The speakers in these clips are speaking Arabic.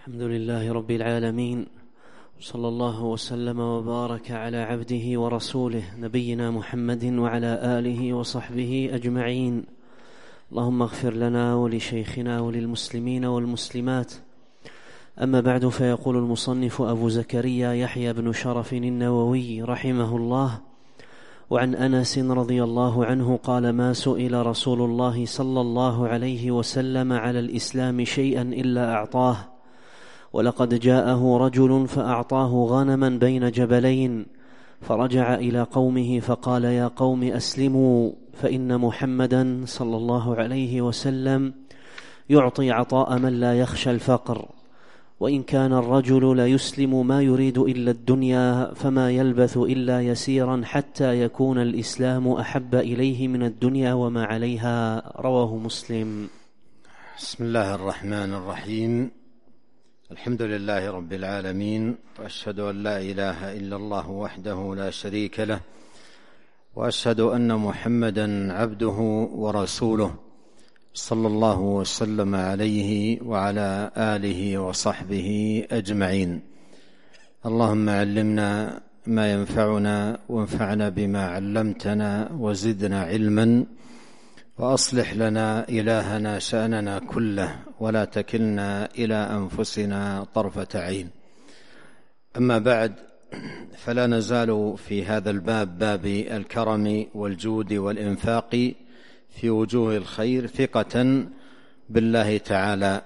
الحمد لله رب العالمين، صلى الله وسلم وبارك على عبده ورسوله نبينا محمد وعلى آله وصحبه أجمعين. اللهم اغفر لنا ولشيخنا وللمسلمين والمسلمات. أما بعد، فيقول المصنف أبو زكريا يحيى بن شرف النووي رحمه الله: وعن أنس رضي الله عنه قال: ما سئل رسول الله صلى الله عليه وسلم على الإسلام شيئا إلا أعطاه، ولقد جاءه رجل فأعطاه غنما بين جبلين، فرجع إلى قومه فقال: يا قوم أسلموا، فإن محمدا صلى الله عليه وسلم يعطي عطاء من لا يخشى الفقر، وإن كان الرجل ليسلم ما يريد إلا الدنيا، فما يلبث إلا يسيرا حتى يكون الإسلام أحب إليه من الدنيا وما عليها. رواه مسلم. بسم الله الرحمن الرحيم. الحمد لله رب العالمين، وأشهد أن لا إله إلا الله وحده لا شريك له، وأشهد أن محمدا عبده ورسوله، صلى الله وسلم عليه وعلى آله وصحبه أجمعين. اللهم علمنا ما ينفعنا، وانفعنا بما علمتنا، وزدنا علما، وأصلح لنا إلهنا شأننا كله، ولا تكلنا إلى أنفسنا طرفة عين. أما بعد، فلا نزال في هذا الباب، باب الكرم والجود والإنفاق في وجوه الخير، ثقة بالله تعالى.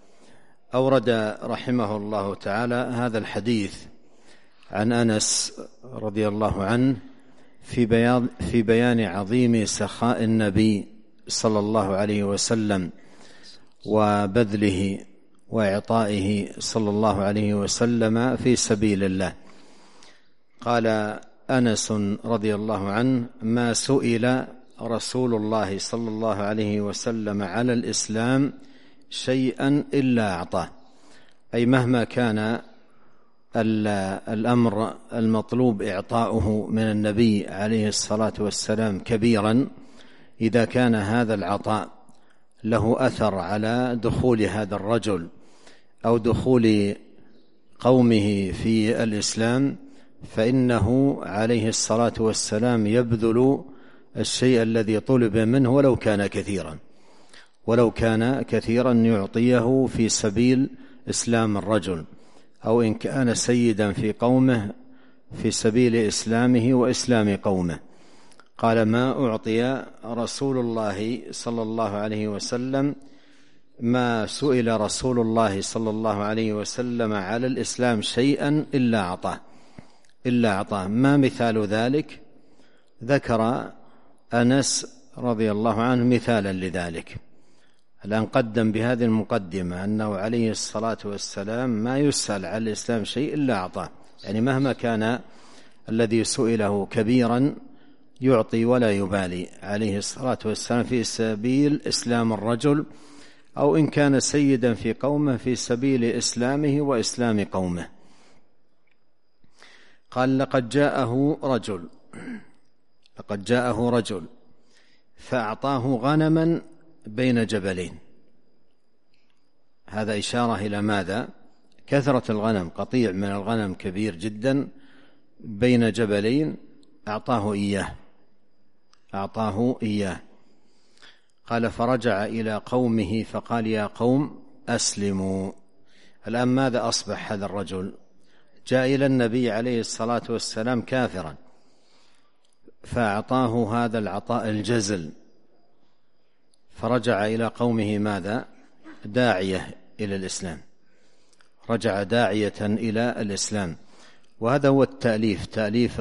أورد رحمه الله تعالى هذا الحديث عن أنس رضي الله عنه في بيان عظيم سخاء النبي صلى الله عليه وسلم وبذله وإعطائه صلى الله عليه وسلم في سبيل الله. قال أنس رضي الله عنه: ما سئل رسول الله صلى الله عليه وسلم على الإسلام شيئا إلا أعطاه، أي مهما كان الأمر المطلوب إعطاؤه من النبي عليه الصلاة والسلام كبيرا، إذا كان هذا العطاء له أثر على دخول هذا الرجل أو دخول قومه في الإسلام، فإنه عليه الصلاة والسلام يبذل الشيء الذي طلب منه ولو كان كثيرا يعطيه في سبيل إسلام الرجل، أو إن كان سيدا في قومه في سبيل إسلامه وإسلام قومه. قال: ما أعطي رسول الله صلى الله عليه وسلم، ما سئل رسول الله صلى الله عليه وسلم على الإسلام شيئا إلا أعطاه. ما مثال ذلك؟ ذكر أنس رضي الله عنه مثالا لذلك. الآن قدم بهذه المقدمة أنه عليه الصلاة والسلام ما يسأل على الإسلام شيء إلا أعطاه، يعني مهما كان الذي سئله كبيرا يعطي ولا يبالي عليه الصلاة والسلام في سبيل إسلام الرجل، أو إن كان سيدا في قومه في سبيل إسلامه وإسلام قومه. قال: لقد جاءه رجل فأعطاه غنما بين جبلين. هذا إشارة إلى ماذا؟ كثرة الغنم، قطيع من الغنم كبير جدا بين جبلين، أعطاه إياه. قال: فرجع إلى قومه فقال: يا قوم أسلموا. الآن ماذا أصبح هذا الرجل؟ جاء إلى النبي عليه الصلاة والسلام كافرا، فأعطاه هذا العطاء الجزل، فرجع إلى قومه ماذا؟ داعية إلى الإسلام، رجع داعية إلى الإسلام. وهذا هو التأليف، تأليف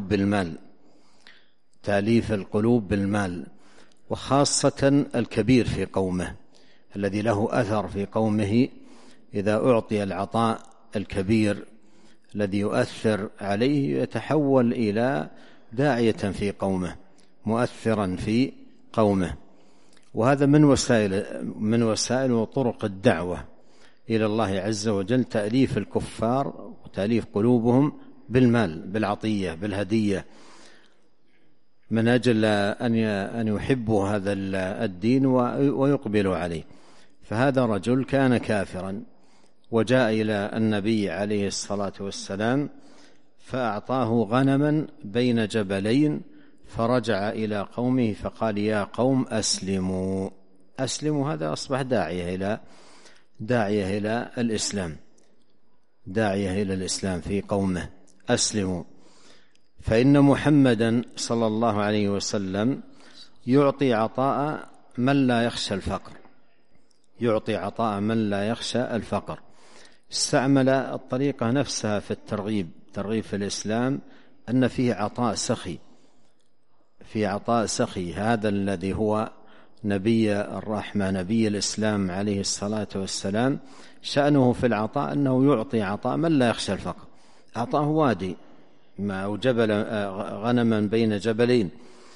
القلوب بالمال، وخاصة الكبير في قومه الذي له أثر في قومه، إذا أعطي العطاء الكبير الذي يؤثر عليه يتحول إلى داعية في قومه، مؤثرا في قومه. وهذا من وسائل وطرق الدعوة إلى الله عز وجل، تأليف الكفار وتأليف قلوبهم بالمال، بالعطية، بالهدية، من أجل أن يحبوا هذا الدين ويقبلوا عليه. فهذا رجل كان كافرا وجاء إلى النبي عليه الصلاة والسلام فأعطاه غنما بين جبلين، فرجع إلى قومه فقال: يا قوم أسلموا. أسلموا هذا أصبح داعية إلى الإسلام، داعية إلى الإسلام في قومه. أسلموا، فإن محمدا صلى الله عليه وسلم يعطي عطاء من لا يخشى الفقر، يعطي عطاء من لا يخشى الفقر. استعمل الطريقة نفسها في الترغيب في الإسلام، أن فيه عطاء سخي، في عطاء سخي. هذا الذي هو نبي الرحمة، نبي الإسلام عليه الصلاة والسلام، شأنه في العطاء أنه يعطي عطاء من لا يخشى الفقر. عطاه وادي أو جبل، غنما بين جبلين،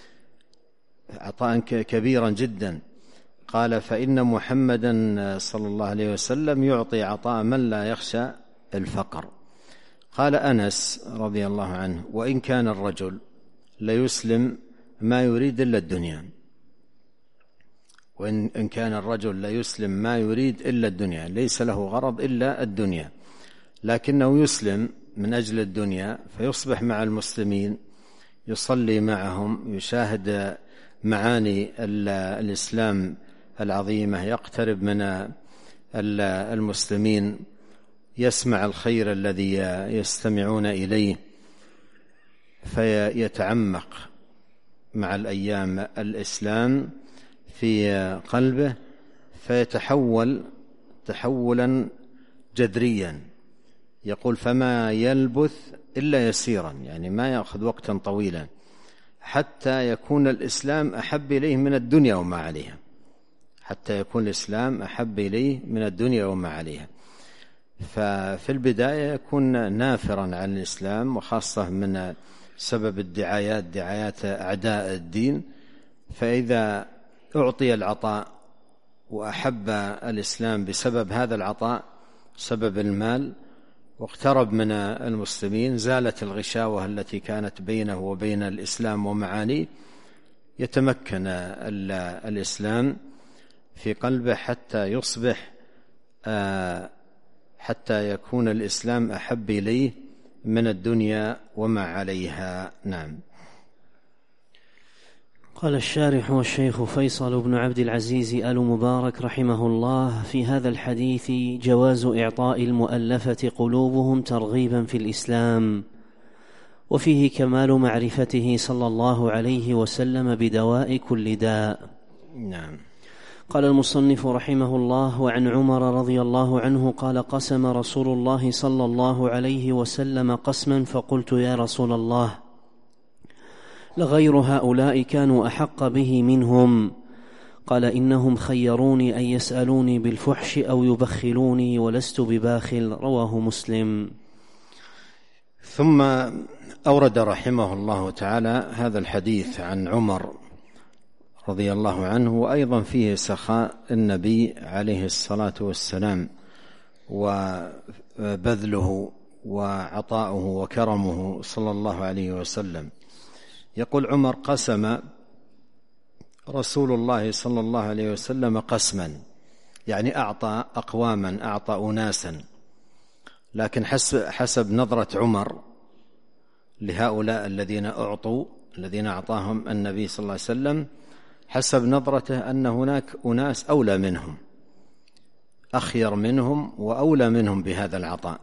عطاء كبيرا جدا. قال: فإن محمدا صلى الله عليه وسلم يعطي عطاء من لا يخشى الفقر. قال أنس رضي الله عنه: وإن كان الرجل ليسلم ما يريد إلا الدنيا، وإن كان الرجل ليسلم ما يريد إلا الدنيا، ليس له غرض إلا الدنيا، لكنه يسلم من أجل الدنيا، فيصبح مع المسلمين، يصلي معهم، يشاهد معاني الإسلام العظيمة، يقترب من المسلمين، يسمع الخير الذي يستمعون إليه، فيتعمق مع الأيام الإسلام في قلبه، فيتحول تحولا جذريا. يقول: فما يلبث إلا يسيرا، يعني ما يأخذ وقتا طويلا حتى يكون الإسلام أحب إليه من الدنيا وما عليها، حتى يكون الإسلام أحب إليه من الدنيا وما عليها. ففي البداية يكون نافرا عن الإسلام، وخاصة من سبب دعايات أعداء الدين. فإذا أعطي العطاء وأحب الإسلام بسبب هذا العطاء، سبب المال، واقترب من المسلمين، زالت الغشاوة التي كانت بينه وبين الإسلام ومعانيه، يتمكن الإسلام في قلبه حتى يصبح حتى يكون الإسلام أحب إليه من الدنيا وما عليها. نعم. قال الشارح والشيخ فيصل بن عبد العزيز آل مبارك رحمه الله: في هذا الحديث جواز إعطاء المؤلفة قلوبهم ترغيبا في الإسلام، وفيه كمال معرفته صلى الله عليه وسلم بدواء كل داء. نعم. قال المصنف رحمه الله: وعن عمر رضي الله عنه قال: قسم رسول الله صلى الله عليه وسلم قسما، فقلت: يا رسول الله، لغير هؤلاء كانوا أحق به منهم. قال: إنهم خيروني أن يسألوني بالفحش أو يبخلوني، ولست بباخل. رواه مسلم. ثم أورد رحمه الله تعالى هذا الحديث عن عمر رضي الله عنه، وأيضا فيه سخاء النبي عليه الصلاة والسلام، وبذله وعطاؤه وكرمه صلى الله عليه وسلم. يقول عمر: قسم رسول الله صلى الله عليه وسلم قسما، يعني أعطى أقواما، أعطى أناسا، لكن حسب نظرة عمر لهؤلاء الذين أعطوا، الذين أعطاهم النبي صلى الله عليه وسلم، حسب نظرته أن هناك أناس أولى منهم، أخير منهم وأولى منهم بهذا العطاء،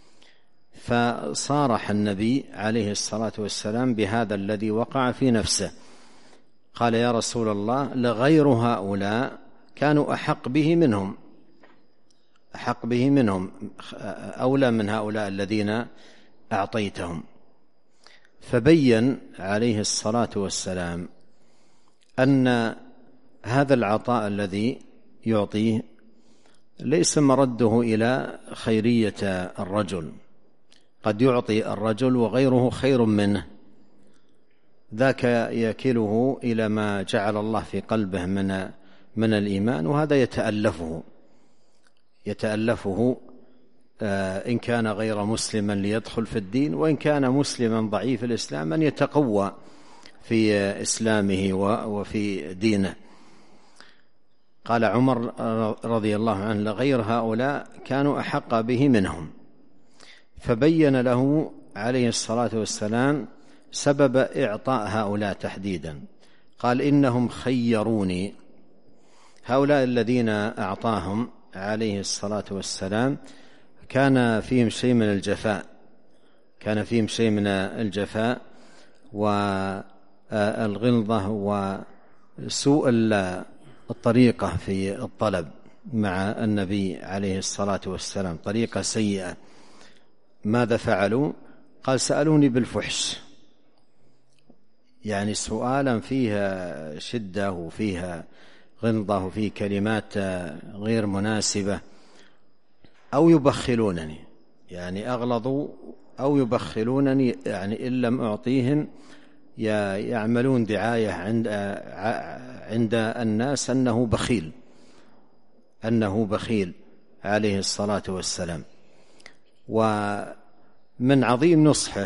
فصارح النبي عليه الصلاة والسلام بهذا الذي وقع في نفسه. قال: يا رسول الله، لغير هؤلاء كانوا أحق به منهم، أحق به منهم، أولى من هؤلاء الذين أعطيتهم. فبين عليه الصلاة والسلام أن هذا العطاء الذي يعطيه ليس مرده إلى خيرية الرجل، قد يعطي الرجل وغيره خير منه، ذاك يكله إلى ما جعل الله في قلبه من الإيمان، وهذا يتألفه إن كان غير مسلما ليدخل في الدين، وإن كان مسلما ضعيف الإسلام أن يتقوى في إسلامه وفي دينه. قال عمر رضي الله عنه: لغير هؤلاء كانوا أحق به منهم. فبين له عليه الصلاة والسلام سبب إعطاء هؤلاء تحديدا. قال: إنهم خيروني. هؤلاء الذين أعطاهم عليه الصلاة والسلام كان فيهم شيء من الجفاء والغلظة وسوء الطريقة في الطلب مع النبي عليه الصلاة والسلام، طريقة سيئة. ماذا فعلوا؟ قال: سألوني بالفحش، يعني سؤالا فيها شدة وفيها غلظة وفيه كلمات غير مناسبة، أو يبخلونني، يعني أغلظوا أو يبخلونني، يعني إن لم أعطيهم يعملون دعاية عند الناس أنه بخيل عليه الصلاة والسلام. ومن عظيم نصحه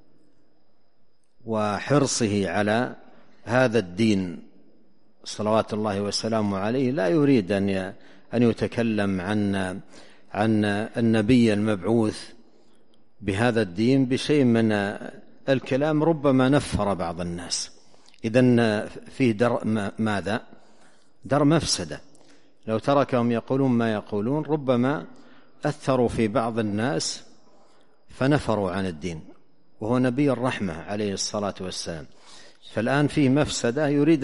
وحرصه على هذا الدين صلوات الله وسلامه عليه لا يريد أن يتكلم عن النبي المبعوث بهذا الدين بشيء من الكلام ربما نفر بعض الناس. إذن فيه ماذا؟ درء مفسدة. لو تركهم يقولون ما يقولون ربما أثروا في بعض الناس فنفروا عن الدين، وهو نبي الرحمة عليه الصلاة والسلام. فالآن فيه مفسدة يريد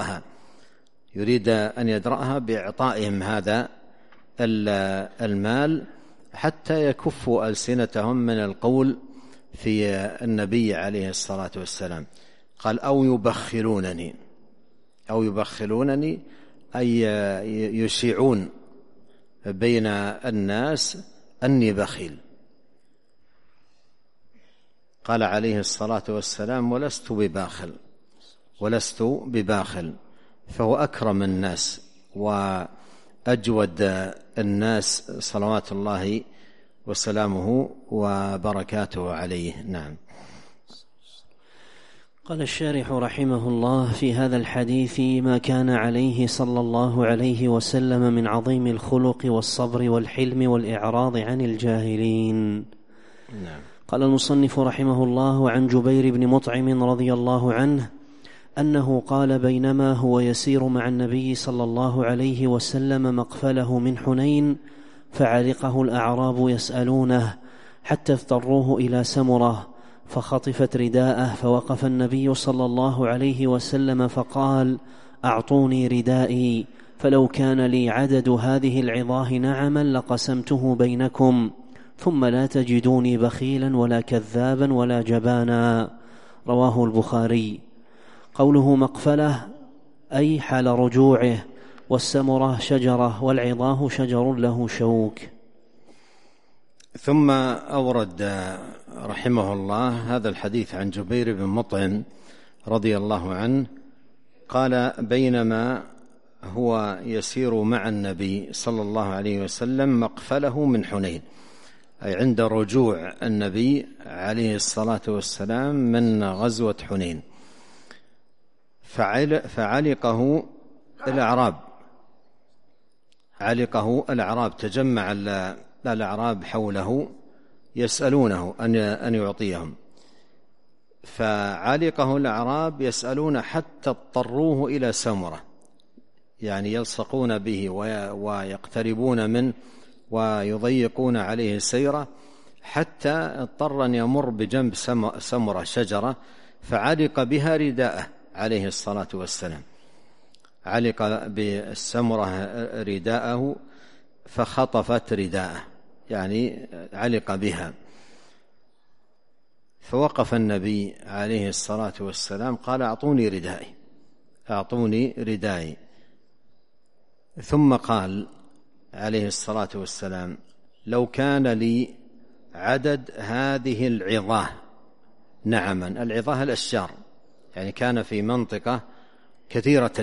أن يدرأها بإعطائهم هذا المال حتى يكفوا ألسنتهم من القول في النبي عليه الصلاة والسلام. قال: أو يبخلونني أي يشيعون بين الناس أني بخيل. قال عليه الصلاة والسلام: ولست بباخل، فهو أكرم الناس وأجود الناس صلوات الله وسلامه وبركاته عليه. نعم. قال الشارح رحمه الله: في هذا الحديث ما كان عليه صلى الله عليه وسلم من عظيم الخلق والصبر والحلم والإعراض عن الجاهلين. نعم. قال المصنف رحمه الله: عن جبير بن مطعم رضي الله عنه أنه قال: بينما هو يسير مع النبي صلى الله عليه وسلم مقفله من حنين، فعلقه الأعراب يسألونه حتى اضطروه إلى سمرة، فخطفت رداءه، فوقف النبي صلى الله عليه وسلم فقال: أعطوني ردائي، فلو كان لي عدد هذه العظاه نعما لقسمته بينكم، ثم لا تجدوني بخيلا ولا كذابا ولا جبانا. رواه البخاري. قوله مقفله أي حال رجوعه، والسمرة شجرة، والعظاه شجر له شوك. ثم أورد رحمه الله هذا الحديث عن جبير بن مطعم رضي الله عنه قال: بينما هو يسير مع النبي صلى الله عليه وسلم مقفله من حنين، أي عند رجوع النبي عليه الصلاة والسلام من غزوة حنين، فعلقه الأعراب، تجمع الأعراب حوله يسألونه أن يعطيهم، فعلقه الأعراب يسألون حتى اضطروه إلى سمرة، يعني يلصقون به ويقتربون منه ويضيقون عليه سيره، حتى اضطر أن يمر بجنب سمرة شجرة، فعلق بها رداءه عليه الصلاة والسلام، علق بالسمرة رداءه فخطفت رداءه، يعني علق بها. فوقف النبي عليه الصلاة والسلام قال: أعطوني ردائي. ثم قال عليه الصلاة والسلام: لو كان لي عدد هذه العظاه نعما. العظاه الأشجار، يعني كان في منطقة كثيرة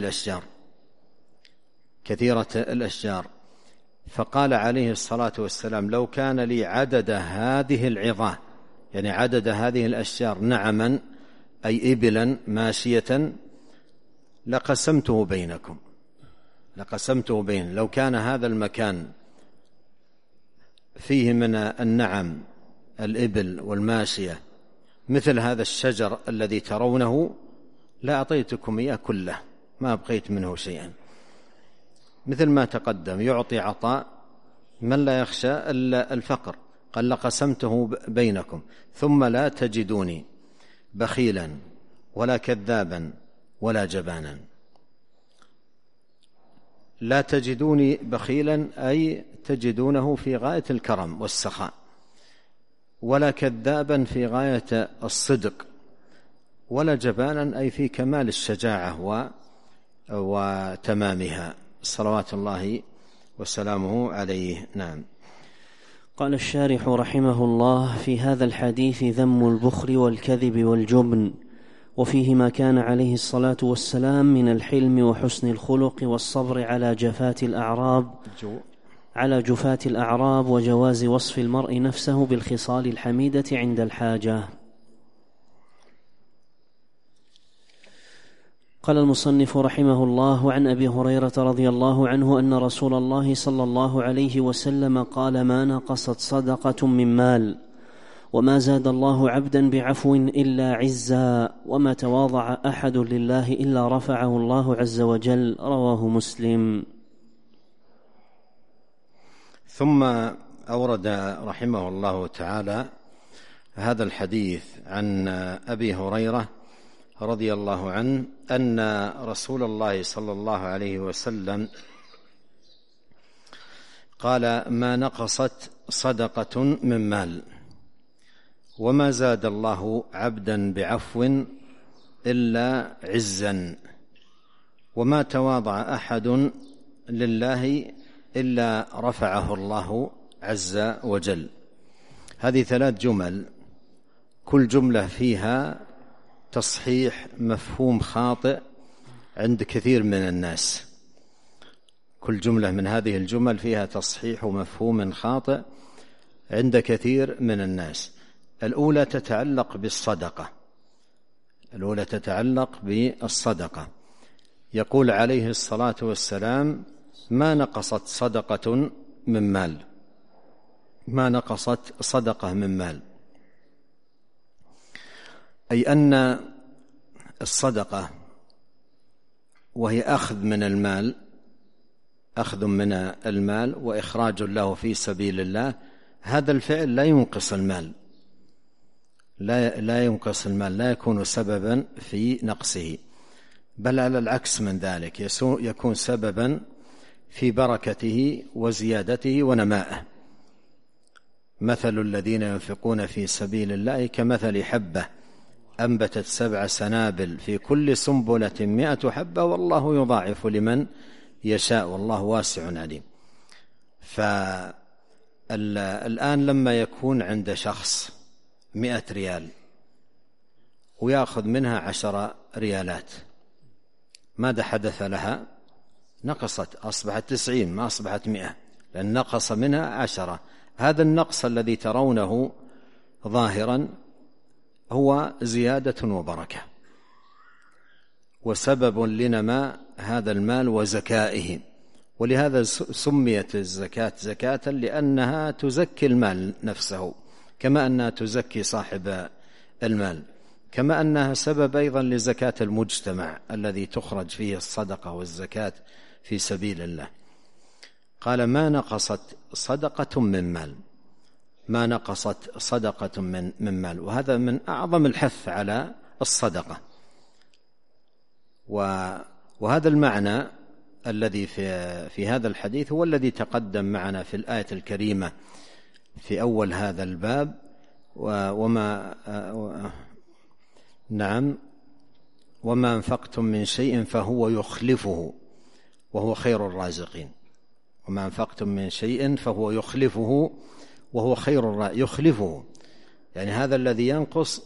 الأشجار، فقال عليه الصلاة والسلام: لو كان لي عدد هذه العظاه، يعني عدد هذه الأشجار نعما، أي إبلا ماشية، لقسمته بينكم، لقسمته بين. لو كان هذا المكان فيه من النعم الإبل والماشية مثل هذا الشجر الذي ترونه لأعطيتكم إياه كله، ما أبقيت منه شيئا. مثل ما تقدم يعطي عطاء من لا يخشى إلا الفقر. قال لقسمته بينكم ثم لا تجدوني بخيلا ولا كذابا ولا جبانا. لا تجدوني بخيلا أي تجدونه في غاية الكرم والسخاء، ولا كذابا في غاية الصدق، ولا جبانا أي في كمال الشجاعة وتمامها، صلوات الله وسلامه عليه. نعم. قال الشارح رحمه الله: في هذا الحديث ذم البخل والكذب والجبن، وفيه ما كان عليه الصلاة والسلام من الحلم وحسن الخلق والصبر على جفاة الأعراب وجواز وصف المرء نفسه بالخصال الحميدة عند الحاجة. قال المصنف رحمه الله: عن أبي هريرة رضي الله عنه أن رسول الله صلى الله عليه وسلم قال: ما نقصت صدقة من مال، وما زاد الله عبدا بعفو إلا عزا، وما تواضع أحد لله إلا رفعه الله عز وجل. رواه مسلم. ثم أورد رحمه الله تعالى هذا الحديث عن أبي هريرة رضي الله عنه أن رسول الله صلى الله عليه وسلم قال: ما نقصت صدقة من مال، وما زاد الله عبدا بعفو إلا عزا، وما تواضع أحد لله إلا رفعه الله عز وجل. هذه 3 جمل، كل جملة فيها تصحيح مفهوم خاطئ عند كثير من الناس. كل جملة من هذه الجمل فيها تصحيح مفهوم خاطئ عند كثير من الناس. الأولى تتعلق بالصدقة. يقول عليه الصلاة والسلام: ما نقصت صدقة من مال، ما نقصت صدقة من مال، أي أن الصدقة وهي أخذ من المال وإخراج له في سبيل الله، هذا الفعل لا ينقص المال، لا ينقص المال، لا يكون سببا في نقصه، بل على العكس من ذلك يكون سببا في بركته وزيادته ونمائه. مثل الذين ينفقون في سبيل الله كمثل حبة أنبتت 7 سنابل في كل سنبلة 100 حبة والله يضاعف لمن يشاء والله واسع عليم. فالآن لما يكون عند شخص 100 ريال ويأخذ منها 10 ريالات، ماذا حدث لها؟ نقصت، أصبحت 90، ما أصبحت 100، لأن نقص منها 10. هذا النقص الذي ترونه ظاهرا هو زيادة وبركة وسبب لنماء هذا المال وزكائه. ولهذا سميت الزكاة زكاة، لأنها تزكي المال نفسه كما أنها تزكي صاحب المال، كما أنها سبب أيضا لزكاة المجتمع الذي تخرج فيه الصدقة والزكاة في سبيل الله. قال: ما نقصت صدقة من مال، ما نقصت صدقة من مال، وهذا من أعظم الحث على الصدقة. وهذا المعنى الذي في هذا الحديث هو الذي تقدم معنا في الآية الكريمة في أول هذا الباب: وما أنفقتم من شيء فهو يخلفه وهو خير الرازقين. وما أنفقتم من شيء فهو يخلفه وهو خير يخلفه، يعني هذا الذي ينقص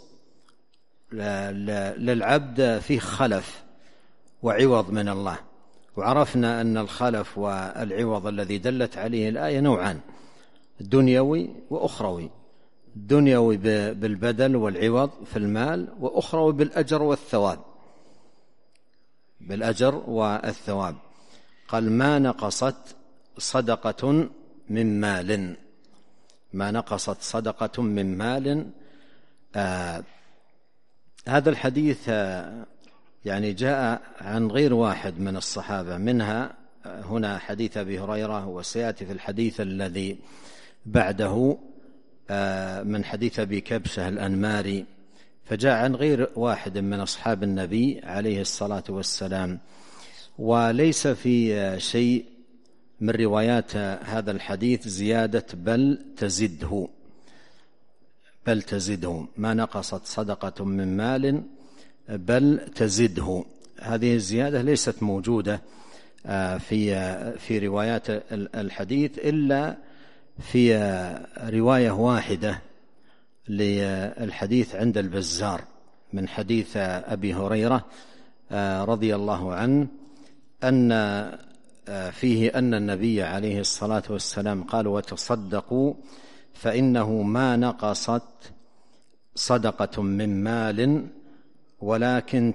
للعبد فيه خلف وعوض من الله. وعرفنا أن الخلف والعوض الذي دلت عليه الآية نوعان: دنيوي وأخروي. دنيوي بالبدل والعوض في المال، وأخروي بالأجر والثواب. قال ما نقصت صدقة من مال، ما نقصت صدقة من مال. هذا الحديث يعني جاء عن غير واحد من الصحابة، منها هنا حديث أبي هريرة، وسيأتي في الحديث الذي بعده من حديث أبي كبشة الأنماري، فجاء عن غير واحد من أصحاب النبي عليه الصلاة والسلام. وليس في شيء من روايات هذا الحديث زيادة بل تزده، ما نقصت صدقة من مال بل تزده. هذه الزيادة ليست موجودة في روايات الحديث إلا في رواية واحدة للحديث عند البزار من حديث أبي هريرة رضي الله عنه، أن فيه أن النبي عليه الصلاة والسلام قال: وتصدقوا فإنه ما نقصت صدقة من مال ولكن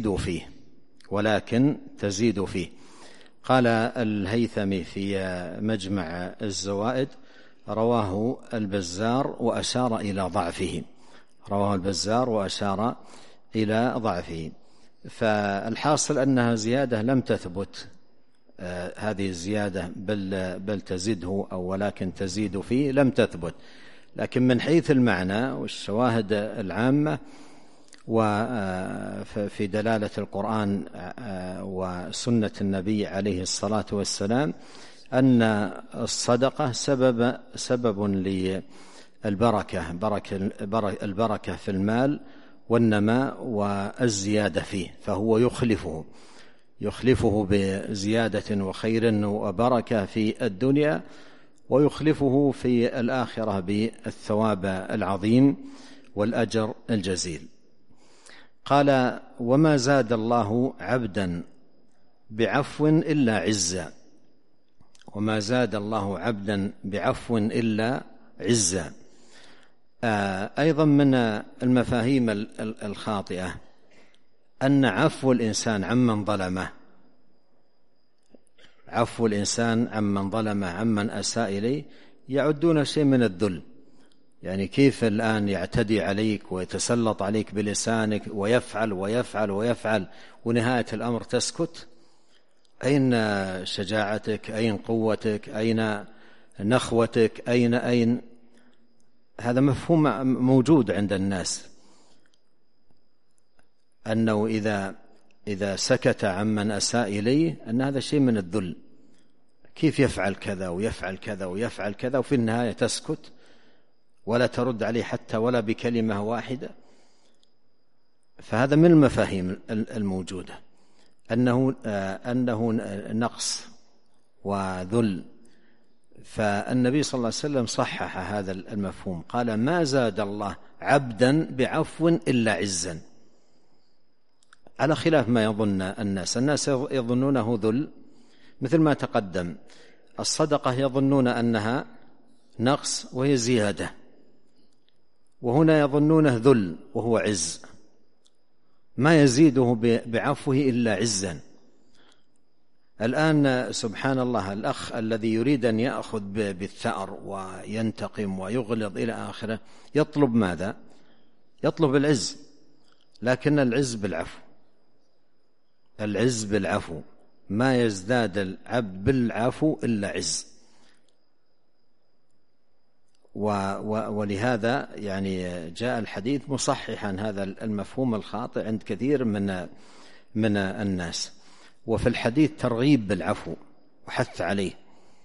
تزيد فيه. قال الهيثمي في مجمع الزوائد: رواه البزار وأشار إلى ضعفه. فالحاصل أنها زيادة لم تثبت، هذه الزيادة بل تزده أو ولكن تزيد فيه لم تثبت، لكن من حيث المعنى والشواهد العامة وفي دلالة القرآن وسنة النبي عليه الصلاة والسلام أن الصدقة سبب للبركة في المال والنماء والزيادة فيه، فهو يخلفه بزيادة وخير وبركة في الدنيا، ويخلفه في الآخرة بالثواب العظيم والأجر الجزيل. قال: وما زاد الله عبدا بعفو إلا عزا. وما زاد الله عبدا بعفو إلا عزا. أيضا من المفاهيم الخاطئة أن عفو الإنسان عمن ظلمه عمن أساء إليه يعدون شيء من الذل. يعني كيف الآن يعتدي عليك ويتسلط عليك بلسانك ويفعل ونهاية الأمر تسكت؟ أين شجاعتك؟ أين قوتك؟ أين نخوتك؟ أين هذا مفهوم موجود عند الناس، أنه إذا سكت عمن أساء إليه أن هذا شيء من الذل. كيف يفعل كذا ويفعل كذا وفي النهاية تسكت ولا ترد عليه حتى ولا بكلمة واحدة؟ فهذا من المفاهيم الموجودة، أنه نقص وذل. فالنبي صلى الله عليه وسلم صحح هذا المفهوم، قال: ما زاد الله عبدا بعفو إلا عزا، على خلاف ما يظن الناس يظنونه ذل، مثل ما تقدم. الصدقة يظنون أنها نقص وهي زيادة، وهنا يظنونه ذل وهو عز، ما يزيده بعفوه إلا عزا. الآن سبحان الله الأخ الذي يريد أن يأخذ بالثأر وينتقم ويغلظ إلى آخره يطلب ماذا؟ يطلب العز، لكن العز بالعفو، ما يزداد العبد بالعفو إلا عز. ولهذا يعني جاء الحديث مصححا هذا المفهوم الخاطئ عند كثير من الناس. وفي الحديث ترغيب بالعفو وحث عليه،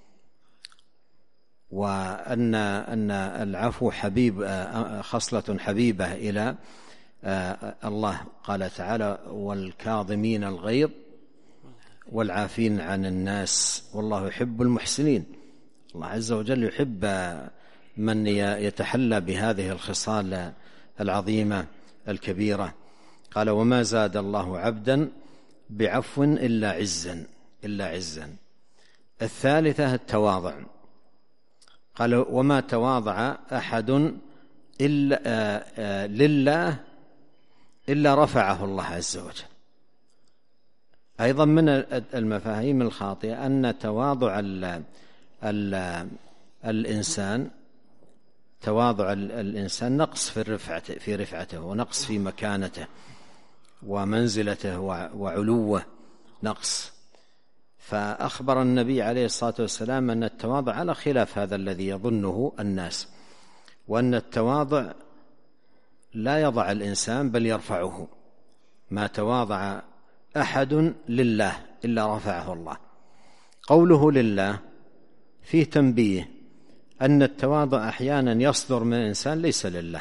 وأن العفو خصلة حبيبة إلى الله. قال تعالى: والكاظمين الغيظ والعافين عن الناس والله يحب المحسنين. الله عز وجل يحب من يتحلى بهذه الخصال العظيمة الكبيرة. قال: وما زاد الله عبدا بعفو إلا عزا. الثالثة التواضع. قال: وما تواضع أحد لله إلا رفعه الله عز وجل. أيضا من المفاهيم الخاطئة أن تواضع الإنسان نقص في رفعته ونقص في مكانته ومنزلته وعلوه نقص. فأخبر النبي عليه الصلاة والسلام أن التواضع على خلاف هذا الذي يظنه الناس، وأن التواضع لا يضع الإنسان بل يرفعه. ما تواضع أحد لله إلا رفعه الله. قوله لله فيه تنبيه أن التواضع أحيانا يصدر من إنسان ليس لله،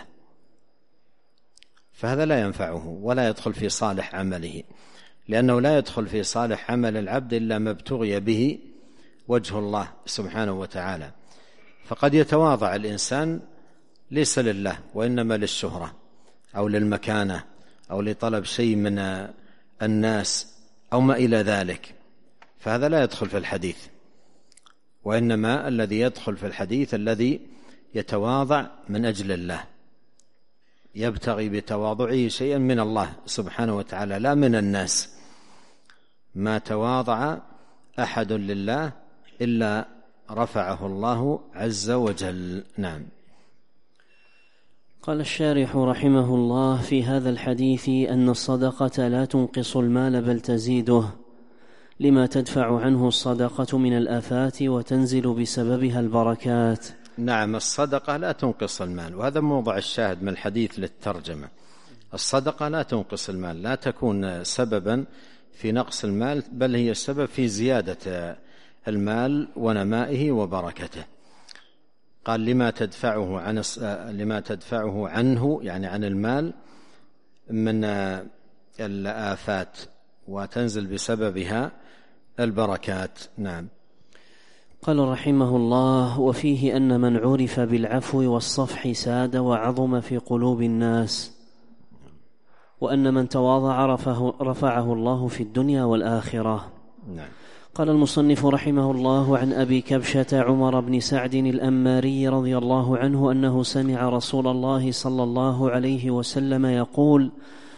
فهذا لا ينفعه ولا يدخل في صالح عمله، لأنه لا يدخل في صالح عمل العبد إلا ما ابتغي به وجه الله سبحانه وتعالى. فقد يتواضع الإنسان ليس لله وإنما للشهرة أو للمكانة أو لطلب شيء من الناس أو ما إلى ذلك، فهذا لا يدخل في الحديث. وإنما الذي يدخل في الحديث الذي يتواضع من أجل الله، يبتغي بتواضعه شيئا من الله سبحانه وتعالى لا من الناس. ما تواضع أحد لله إلا رفعه الله عز وجل. نعم. قال الشارح رحمه الله: في هذا الحديث أن الصدقة لا تنقص المال بل تزيده، لما تدفع عنه الصدقة من الآفات وتنزل بسببها البركات. نعم، الصدقة لا تنقص المال، وهذا موضع الشاهد من الحديث للترجمة. الصدقة لا تنقص المال، لا تكون سببا في نقص المال، بل هي السبب في زيادة المال ونمائه وبركته. قال لما تدفعه عنه، يعني عن المال، من الآفات وتنزل بسببها البركات. نعم. قال رحمه الله: وفيه أن من عرف بالعفو والصفح ساد وعظم في قلوب الناس، وأن من تواضع رفعه الله في الدنيا والآخرة. نعم. قال المصنف رحمه الله: عن أبي كبشة عمر بن سعد الأماري رضي الله عنه أنه سمع رسول الله صلى الله عليه وسلم يقول: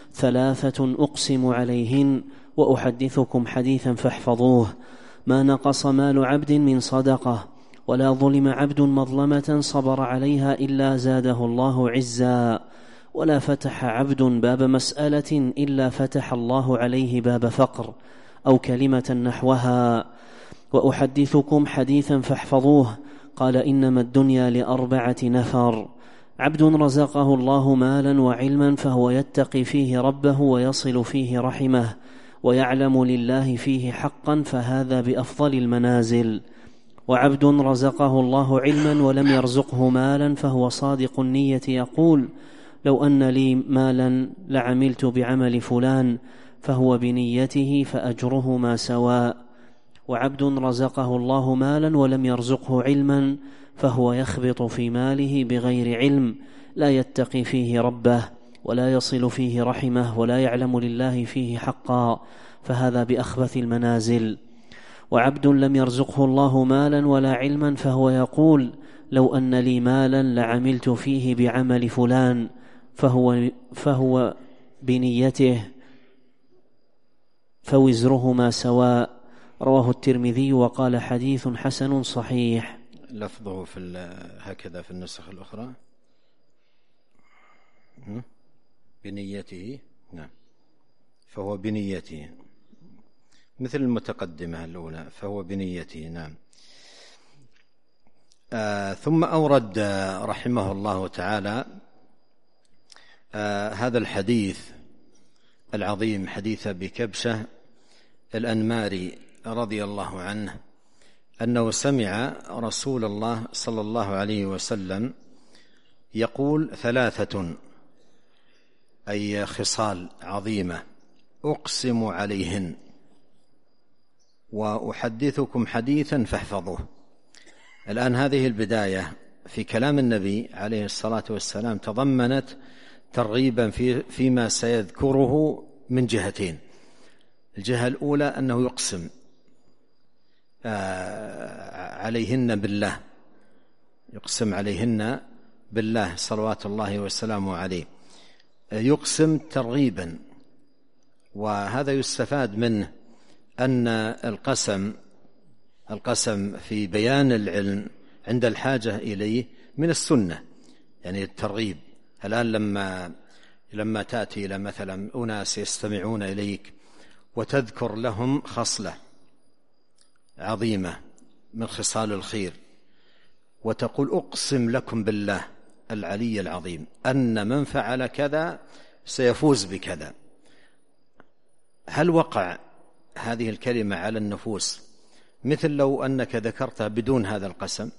3 أقسم عليهن وأحدثكم حديثا فاحفظوه: ما نقص مال عبد من صدقة، ولا ظلم عبد مظلمة صبر عليها إلا زاده الله عزا، ولا فتح عبد باب مسألة إلا فتح الله عليه باب فقر، أو كلمة نحوها. وأحدثكم حديثا فاحفظوه: قال: إنما الدنيا ل4 نفر: عبد رزقه الله مالا وعلما فهو يتقي فيه ربه ويصل فيه رحمه ويعلم لله فيه حقا، فهذا بأفضل المنازل. وعبد رزقه الله علما ولم يرزقه مالا فهو صادق النية يقول: لو أن لي مالا لعملت بعمل فلان، فهو بنيته فأجرهما سواء. وعبد رزقه الله مالا ولم يرزقه علما فهو يخبط في ماله بغير علم، لا يتقي فيه ربه ولا يصل فيه رحمه ولا يعلم لله فيه حقا، فهذا بأخبث المنازل. وعبد لم يرزقه الله مالا ولا علما فهو يقول: لو أن لي مالا لعملت فيه بعمل فلان، فهو بنيته فوزرهما سواء. رواه الترمذي وقال: حديث حسن صحيح. لفظه هكذا في النسخ الأخرى بنيته. نعم، فهو بنيته، مثل المتقدمة الأولى، فهو بنيته. نعم. ثم أورد رحمه الله تعالى هذا الحديث العظيم، حديث أبي كبشة الأنماري رضي الله عنه أنه سمع رسول الله صلى الله عليه وسلم يقول: 3 أي خصال عظيمة أقسم عليهن وأحدثكم حديثا فاحفظوه. الآن هذه البداية في كلام النبي عليه الصلاة والسلام تضمنت ترغيبا فيما سيذكره من جهتين. الجهة الأولى أنه يقسم عليهن بالله، يقسم عليهن بالله صلوات الله وسلامه عليه، يقسم ترغيبا، وهذا يستفاد منه أن القسم في بيان العلم عند الحاجة إليه من السنة، يعني الترغيب. الآن لما تأتي إلى مثلا أناس يستمعون إليك وتذكر لهم خصلة عظيمة من خصال الخير وتقول أقسم لكم بالله العلي العظيم أن من فعل كذا سيفوز بكذا، هل وقع هذه الكلمة على النفوس مثل لو أنك ذكرتها بدون هذا القسم؟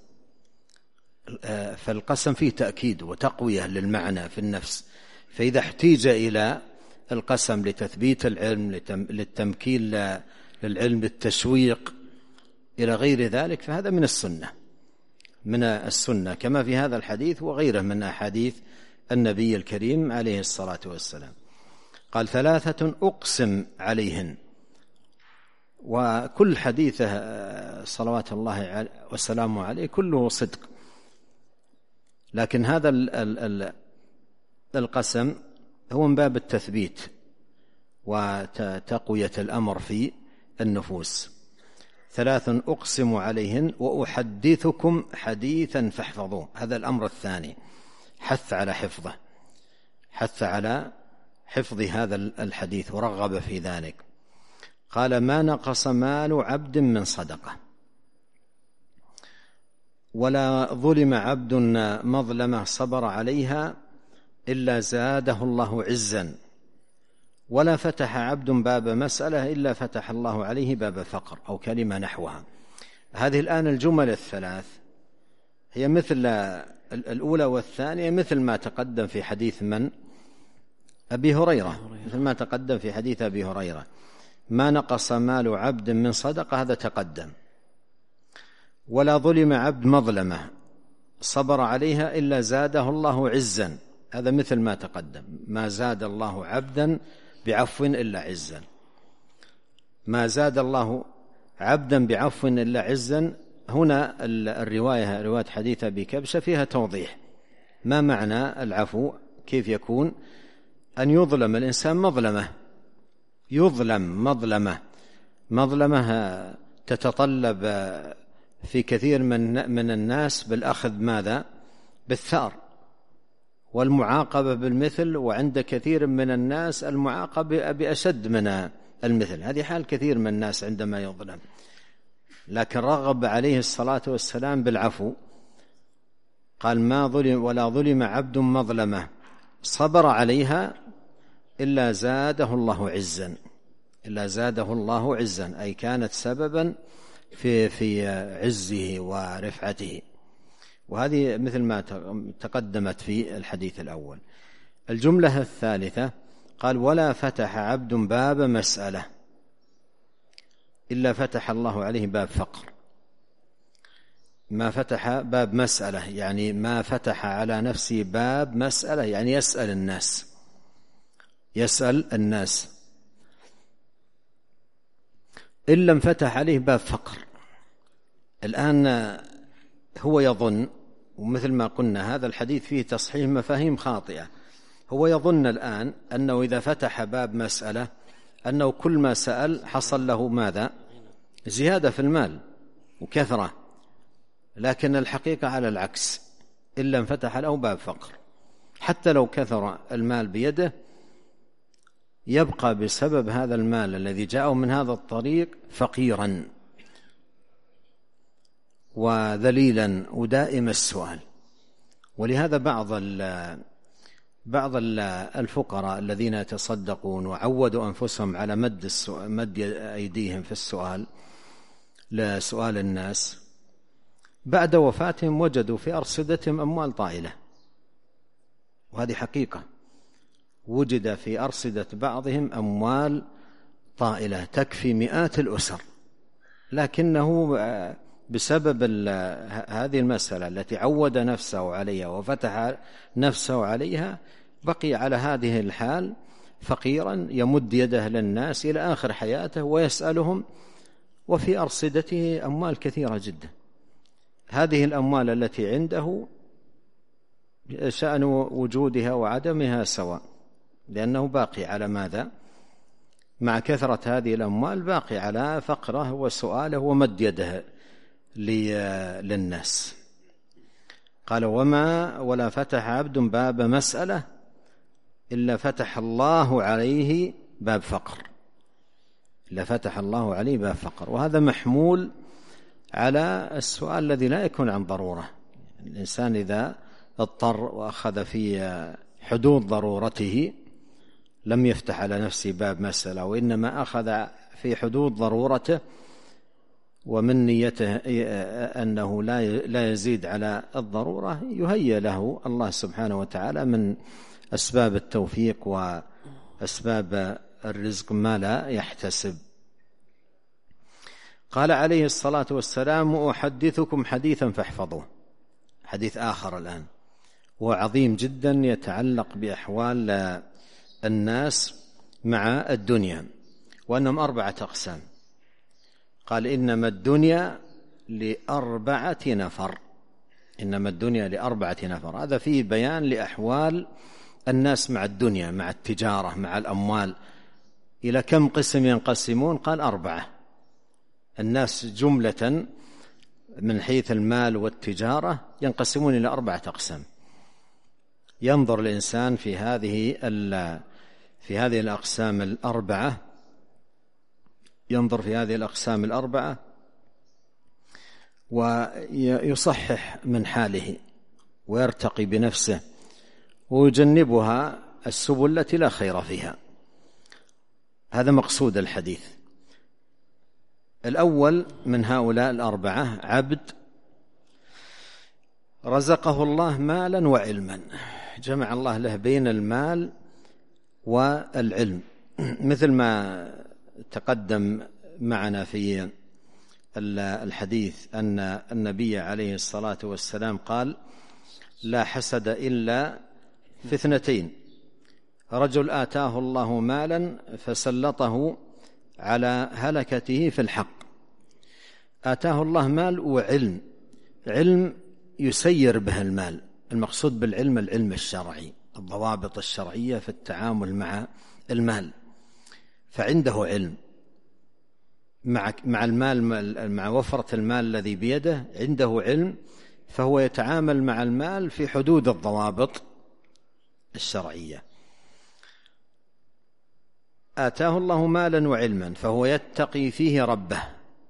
فالقسم فيه تأكيد وتقوية للمعنى في النفس، فإذا احتيج إلى القسم لتثبيت العلم، للتمكين للعلم، للتشويق إلى غير ذلك، فهذا من السنة كما في هذا الحديث وغيره من أحاديث النبي الكريم عليه الصلاة والسلام. قال 3 أقسم عليهن، وكل حديثه صلوات الله وسلامه عليه كله صدق، لكن هذا القسم هو من باب التثبيت وتقوية الأمر في النفوس. 3 أقسم عليهن وأحدثكم حديثا فاحفظوه، هذا الأمر الثاني، حث على حفظ هذا الحديث ورغب في ذلك. قال ما نقص مال عبد من صدقة ولا ظلم عبد مظلمة صبر عليها إلا زاده الله عزا ولا فتح عبد باب مسألة إلا فتح الله عليه باب فقر، أو كلمة نحوها. هذه الآن الجمل الثلاث هي مثل الأولى والثانية مثل ما تقدم في حديث أبي هريرة، مثل ما تقدم في حديث أبي هريرة. ما نقص مال عبد من صدقة، هذا تقدم. ولا ظلم عبد مظلمة صبر عليها إلا زاده الله عزا، هذا مثل ما تقدم. ما زاد الله عبدا بعفو إلا عزا، ما زاد الله عبدا بعفو إلا عزا. هنا الرواية رواية حديث أبي كبشة فيها توضيح ما معنى العفو، كيف يكون أن يظلم الإنسان يظلم مظلمة تتطلب في كثير من الناس بالأخذ ماذا؟ بالثأر والمعاقبة بالمثل، وعند كثير من الناس المعاقبة بأشد من المثل. هذه حال كثير من الناس عندما يظلم، لكن رغب عليه الصلاة والسلام بالعفو. قال ما ظلم ولا ظلم عبد مظلمة صبر عليها إلا زاده الله عزا، أي كانت سببا في عزه ورفعته. وهذه مثل ما تقدمت في الحديث الأول. الجملة الثالثة قال ولا فتح عبد باب مسألة إلا فتح الله عليه باب فقر. ما فتح باب مسألة يعني ما فتح على نفسه باب مسألة، يعني يسأل الناس، إلا انفتح عليه باب فقر. الآن هو يظن، ومثل ما قلنا هذا الحديث فيه تصحيح مفاهيم خاطئة، هو يظن الآن أنه إذا فتح باب مسألة أنه كل ما سأل حصل له ماذا؟ زيادة في المال وكثرة، لكن الحقيقة على العكس، إلا انفتح له باب فقر. حتى لو كثر المال بيده يبقى بسبب هذا المال الذي جاءه من هذا الطريق فقيرا وذليلا ودائم السؤال. ولهذا بعض الفقراء الذين يتصدقون وعودوا أنفسهم على مد أيديهم في السؤال لسؤال الناس، بعد وفاتهم وجدوا في أرصدتهم أموال طائلة، وهذه حقيقة، وجد في أرصدة بعضهم أموال طائلة تكفي مئات الأسر، لكنه بسبب هذه المسألة التي عود نفسه عليها وفتح نفسه عليها بقي على هذه الحال فقيرا يمد يده للناس إلى آخر حياته ويسألهم، وفي أرصدته أموال كثيرة جدا. هذه الأموال التي عنده شأن وجودها وعدمها سواء، لأنه باقي على ماذا؟ مع كثرة هذه الأموال باقي على فقره وسؤاله ومد يده للناس. قال ولا فتح عبد باب مسألة إلا فتح الله عليه باب فقر، إلا فتح الله عليه باب فقر. وهذا محمول على السؤال الذي لا يكون عن ضرورة. الإنسان إذا اضطر وأخذ في حدود ضرورته لم يفتح على نفسه باب مسألة، وإنما أخذ في حدود ضرورته ومن نيته أنه لا يزيد على الضرورة، يهيأ له الله سبحانه وتعالى من أسباب التوفيق وأسباب الرزق ما لا يحتسب. قال عليه الصلاة والسلام أحدثكم حديثا فاحفظوه. حديث آخر الآن وعظيم جدا يتعلق بأحوال الناس مع الدنيا، وأنهم 4 أقسام. قال إنما الدنيا ل4 نفر، إنما الدنيا ل4 نفر. هذا فيه بيان لأحوال الناس مع الدنيا، مع التجارة، مع الأموال. إلى كم قسم ينقسمون؟ قال 4. الناس جملة من حيث المال والتجارة ينقسمون إلى 4 أقسام. ينظر الإنسان في هذه الأقسام الأربعة، ينظر في هذه الأقسام الأربعة ويصحح من حاله ويرتقي بنفسه ويجنبها السبل التي لا خير فيها. هذا مقصود الحديث. الأول من هؤلاء ال4 عبد رزقه الله مالا وعلما، جمع الله له بين المال والعلم، مثل ما تقدم معنا في الحديث أن النبي عليه الصلاة والسلام قال لا حسد إلا في 2: رجل آتاه الله مالا فسلطه على هلكته في الحق. آتاه الله مال وعلم، علم يسير به المال. المقصود بالعلم العلم الشرعي، الضوابط الشرعية في التعامل مع المال. فعنده علم مع المال، مع وفرة المال الذي بيده عنده علم، فهو يتعامل مع المال في حدود الضوابط الشرعية. آتاه الله مالا وعلما فهو يتقي فيه ربه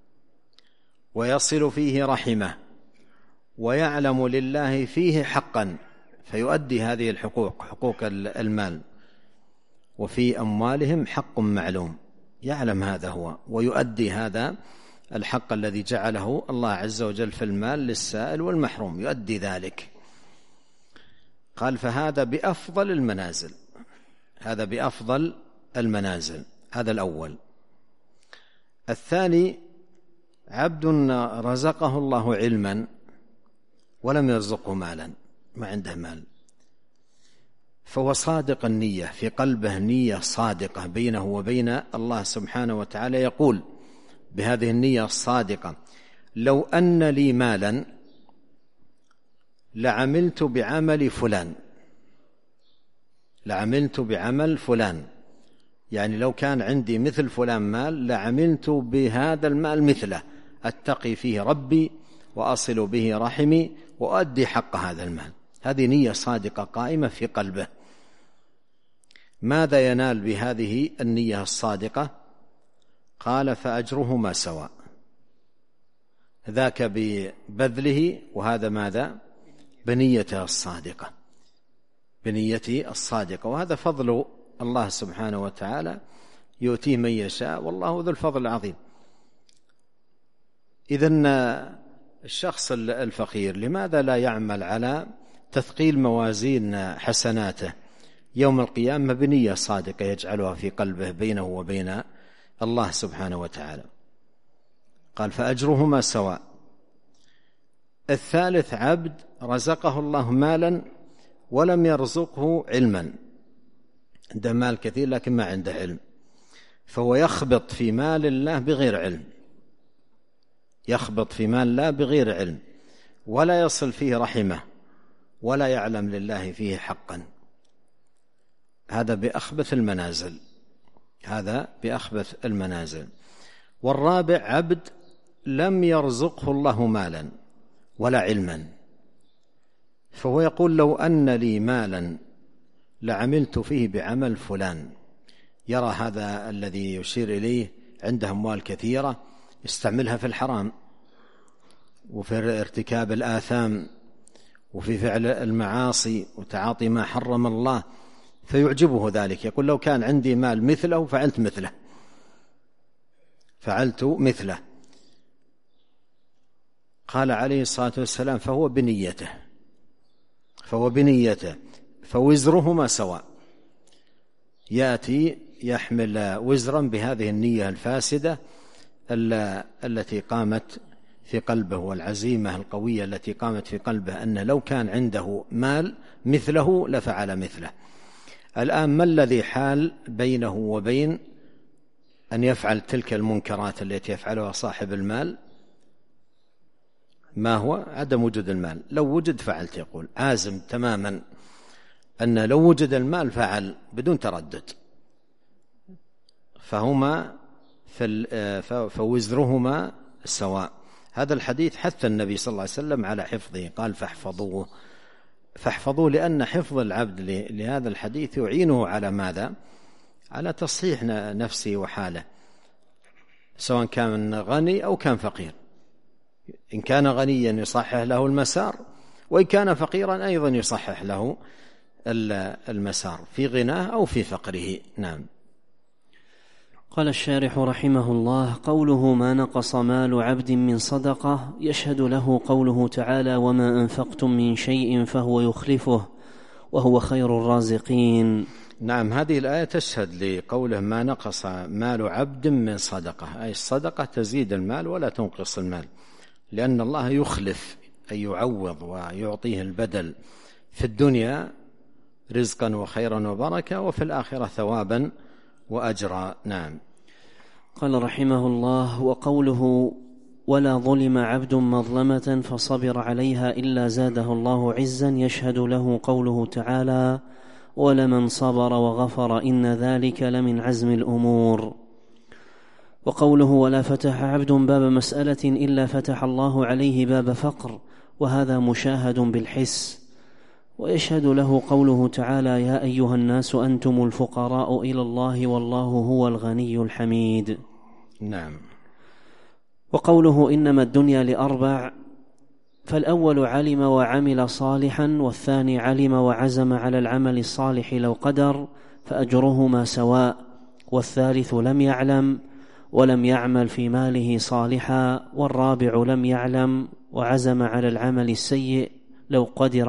ويصل فيه رحمه ويعلم لله فيه حقا، فيؤدي هذه الحقوق، حقوق المال. وفي أموالهم حق معلوم، يعلم هذا هو ويؤدي هذا الحق الذي جعله الله عز وجل في المال للسائل والمحروم، يؤدي ذلك. قال فهذا بأفضل المنازل، هذا بأفضل المنازل. هذا الأول. الثاني عبد رزقه الله علما ولم يرزقه مالا، ما عنده مال، فهو صادق النية، في قلبه نية صادقة بينه وبين الله سبحانه وتعالى، يقول بهذه النية الصادقة لو أن لي مالا لعملت بعمل فلان، لعملت بعمل فلان، يعني لو كان عندي مثل فلان مال لعملت بهذا المال مثله، أتقي فيه ربي وأصل به رحمي وأؤدي حق هذا المال. هذه نية صادقة قائمة في قلبه. ماذا ينال بهذه النية الصادقة؟ قال فأجرهما سواء، ذاك ببذله وهذا ماذا؟ بنيته الصادقة، بنيته الصادقة. وهذا فضل الله سبحانه وتعالى يؤتيه من يشاء والله ذو الفضل العظيم. إذن الشخص الفقير لماذا لا يعمل على تثقيل موازين حسناته يوم القيامة بنية صادقة يجعلها في قلبه بينه وبين الله سبحانه وتعالى؟ قال فأجرهما سواء. الثالث عبد رزقه الله مالا ولم يرزقه علما، عنده مال كثير لكن ما عنده علم، فهو يخبط في مال الله بغير علم، يخبط في مال الله بغير علم، ولا يصل فيه رحمه ولا يعلم لله فيه حقا. هذا بأخبث المنازل، هذا بأخبث المنازل. والرابع عبد لم يرزقه الله مالا ولا علما، فهو يقول لو أن لي مالا لعملت فيه بعمل فلان. يرى هذا الذي يشير إليه عنده أموال كثيرة يستعملها في الحرام وفي ارتكاب الآثام وفي فعل المعاصي وتعاطي ما حرم الله، فيعجبه ذلك، يقول لو كان عندي مال مثله فعلت مثله. قال عليه الصلاة والسلام فهو بنيته فوزرهما سواء، يأتي يحمل وزرا بهذه النية الفاسدة التي قامت في قلبه، والعزيمة القوية التي قامت في قلبه أن لو كان عنده مال مثله لفعل مثله. الآن ما الذي حال بينه وبين أن يفعل تلك المنكرات التي يفعلها صاحب المال؟ ما هو؟ عدم وجود المال. لو وجد فعلت، يقول عازم تماما أن لو وجد المال فعل بدون تردد، فوزرهما سواء. هذا الحديث حث النبي صلى الله عليه وسلم على حفظه، قال فاحفظوه، لأن حفظ العبد لهذا الحديث يعينه على ماذا؟ على تصحيح نفسه وحاله، سواء كان غني أو كان فقير. إن كان غنيا يصحح له المسار، وإن كان فقيرا أيضا يصحح له المسار في غناه أو في فقره. نعم. قال الشارح رحمه الله: قوله ما نقص مال عبد من صدقة يشهد له قوله تعالى: وما أنفقتم من شيء فهو يخلفه وهو خير الرازقين. نعم، هذه الآية تشهد لقوله ما نقص مال عبد من صدقة، أي الصدقة تزيد المال ولا تنقص المال، لأن الله يخلف أي يعوض ويعطيه البدل في الدنيا رزقا وخيرا وبركة، وفي الآخرة ثوابا وأجرا. نعم. قال رحمه الله: وقوله ولا ظلم عبد مظلمة فصبر عليها إلا زاده الله عزا يشهد له قوله تعالى: ولمن صبر وغفر إن ذلك لمن عزم الأمور. وقوله ولا فتح عبد باب مسألة إلا فتح الله عليه باب فقر، وهذا مشاهد بالحس. ويشهد له قوله تعالى: يا أيها الناس أنتم الفقراء إلى الله والله هو الغني الحميد. نعم. وقوله إنما الدنيا لأربع، فالأول علم وعمل صالحا، والثاني علم وعزم على العمل الصالح لو قدر فأجرهما سواء، والثالث لم يعلم ولم يعمل في ماله صالحا، والرابع لم يعلم وعزم على العمل السيء لو قدر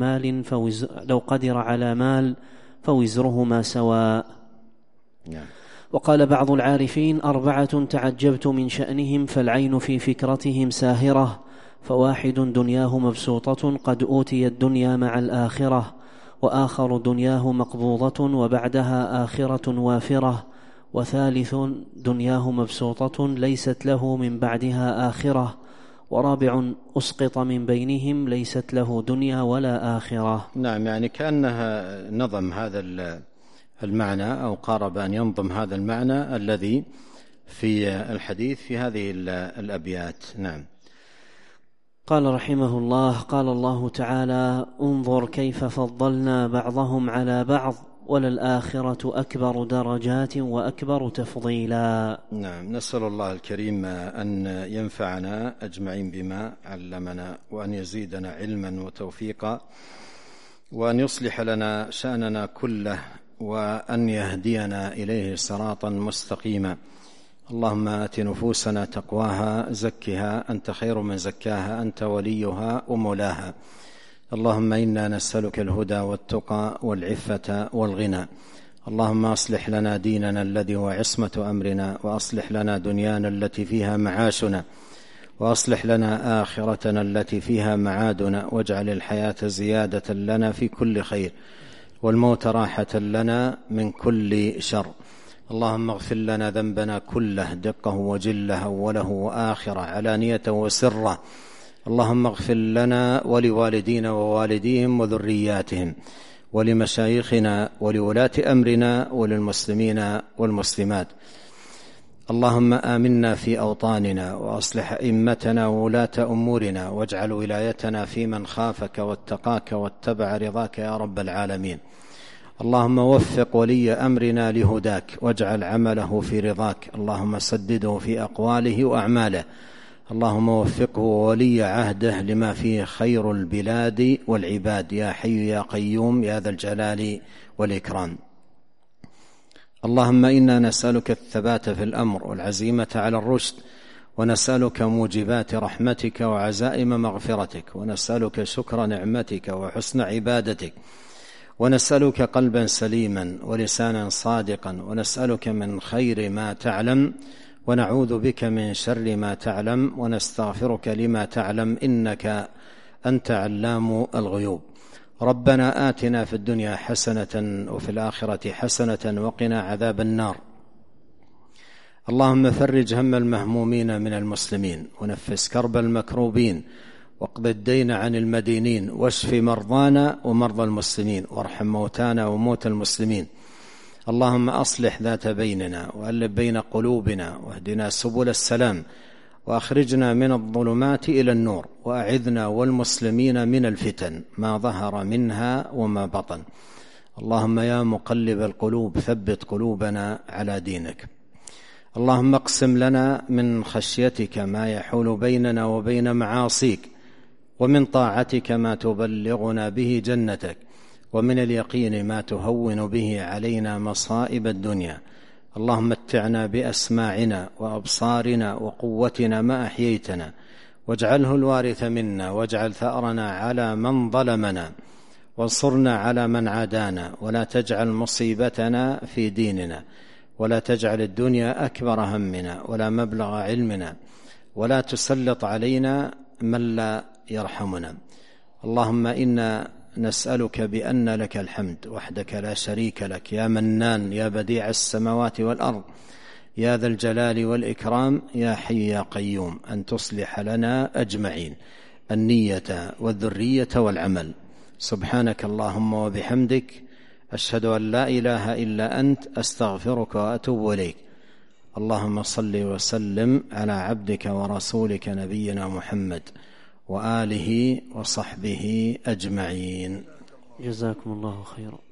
على مال فوزرهما سواء. وقال بعض العارفين: أربعة تعجبت من شأنهم، فالعين في فكرتهم ساهرة، فواحد دنياه مبسوطة قد أوتي الدنيا مع الآخرة، وآخر دنياه مقبوضة وبعدها آخرة وافرة، وثالث دنياه مبسوطة ليست له من بعدها آخرة، ورابع أسقط من بينهم ليست له دنيا ولا آخرة. نعم، يعني كأنها نظم هذا المعنى أو قارب أن ينظم هذا المعنى الذي في الحديث في هذه الأبيات. نعم. قال رحمه الله: قال الله تعالى: انظر كيف فضلنا بعضهم على بعض وللآخرة أكبر درجات وأكبر تفضيلا. نعم، نسأل الله الكريم أن ينفعنا أجمعين بما علمنا، وأن يزيدنا علما وتوفيقا، وأن يصلح لنا شأننا كله، وأن يهدينا إليه صراطا مستقيما. اللهم آت نفوسنا تقواها زكها أنت خير من زكاها أنت وليها ومولاها. اللهم إنا نسألك الهدى والتقى والعفة والغنى. اللهم أصلح لنا ديننا الذي هو عصمة أمرنا، وأصلح لنا دنيانا التي فيها معاشنا، وأصلح لنا آخرتنا التي فيها معادنا، واجعل الحياة زيادة لنا في كل خير، والموت راحة لنا من كل شر. اللهم اغفر لنا ذنبنا كله دقه وجله أوله وآخره علانية وسره. اللهم اغفر لنا ولوالدينا ووالديهم وذرياتهم ولمشايخنا ولولاة أمرنا وللمسلمين والمسلمات. اللهم آمنا في أوطاننا وأصلح أئمتنا وولاة أمورنا، واجعل ولايتنا في من خافك واتقاك واتبع رضاك يا رب العالمين. اللهم وفق ولي أمرنا لهداك، واجعل عمله في رضاك. اللهم سدده في أقواله وأعماله. اللهم وفقه وولي عهده لما فيه خير البلاد والعباد، يا حي يا قيوم يا ذا الجلال والإكرام. اللهم إنا نسألك الثبات في الأمر والعزيمة على الرشد، ونسألك موجبات رحمتك وعزائم مغفرتك، ونسألك شكر نعمتك وحسن عبادتك، ونسألك قلبا سليما ولسانا صادقا، ونسألك من خير ما تعلم، ونعوذ بك من شر ما تعلم، ونستغفرك لما تعلم، إنك أنت علام الغيوب. ربنا آتنا في الدنيا حسنة وفي الآخرة حسنة وقنا عذاب النار. اللهم فرج هم المهمومين من المسلمين، ونفس كرب المكروبين، واقض الدين عن المدينين، واشف مرضانا ومرضى المسلمين، وارحم موتانا وموتى المسلمين. اللهم أصلح ذات بيننا، وألف بين قلوبنا، واهدنا سبل السلام، وأخرجنا من الظلمات إلى النور، وأعذنا والمسلمين من الفتن ما ظهر منها وما بطن. اللهم يا مقلب القلوب ثبت قلوبنا على دينك. اللهم اقسم لنا من خشيتك ما يحول بيننا وبين معاصيك، ومن طاعتك ما تبلغنا به جنتك، ومن اليقين ما تهون به علينا مصائب الدنيا. اللهم متعنا بأسماعنا وأبصارنا وقوتنا ما أحييتنا، واجعله الوارث منا، واجعل ثأرنا على من ظلمنا، وانصرنا على من عادانا، ولا تجعل مصيبتنا في ديننا، ولا تجعل الدنيا أكبر همنا ولا مبلغ علمنا، ولا تسلط علينا من لا يرحمنا. اللهم إنا نسألك بأن لك الحمد وحدك لا شريك لك، يا منان يا بديع السماوات والأرض، يا ذا الجلال والإكرام، يا حي يا قيوم، أن تصلح لنا أجمعين النية والذرية والعمل. سبحانك اللهم وبحمدك، أشهد أن لا إله إلا أنت، أستغفرك وأتوب إليك. اللهم صل وسلم على عبدك ورسولك نبينا محمد وآله وصحبه أجمعين. جزاكم الله خيرا.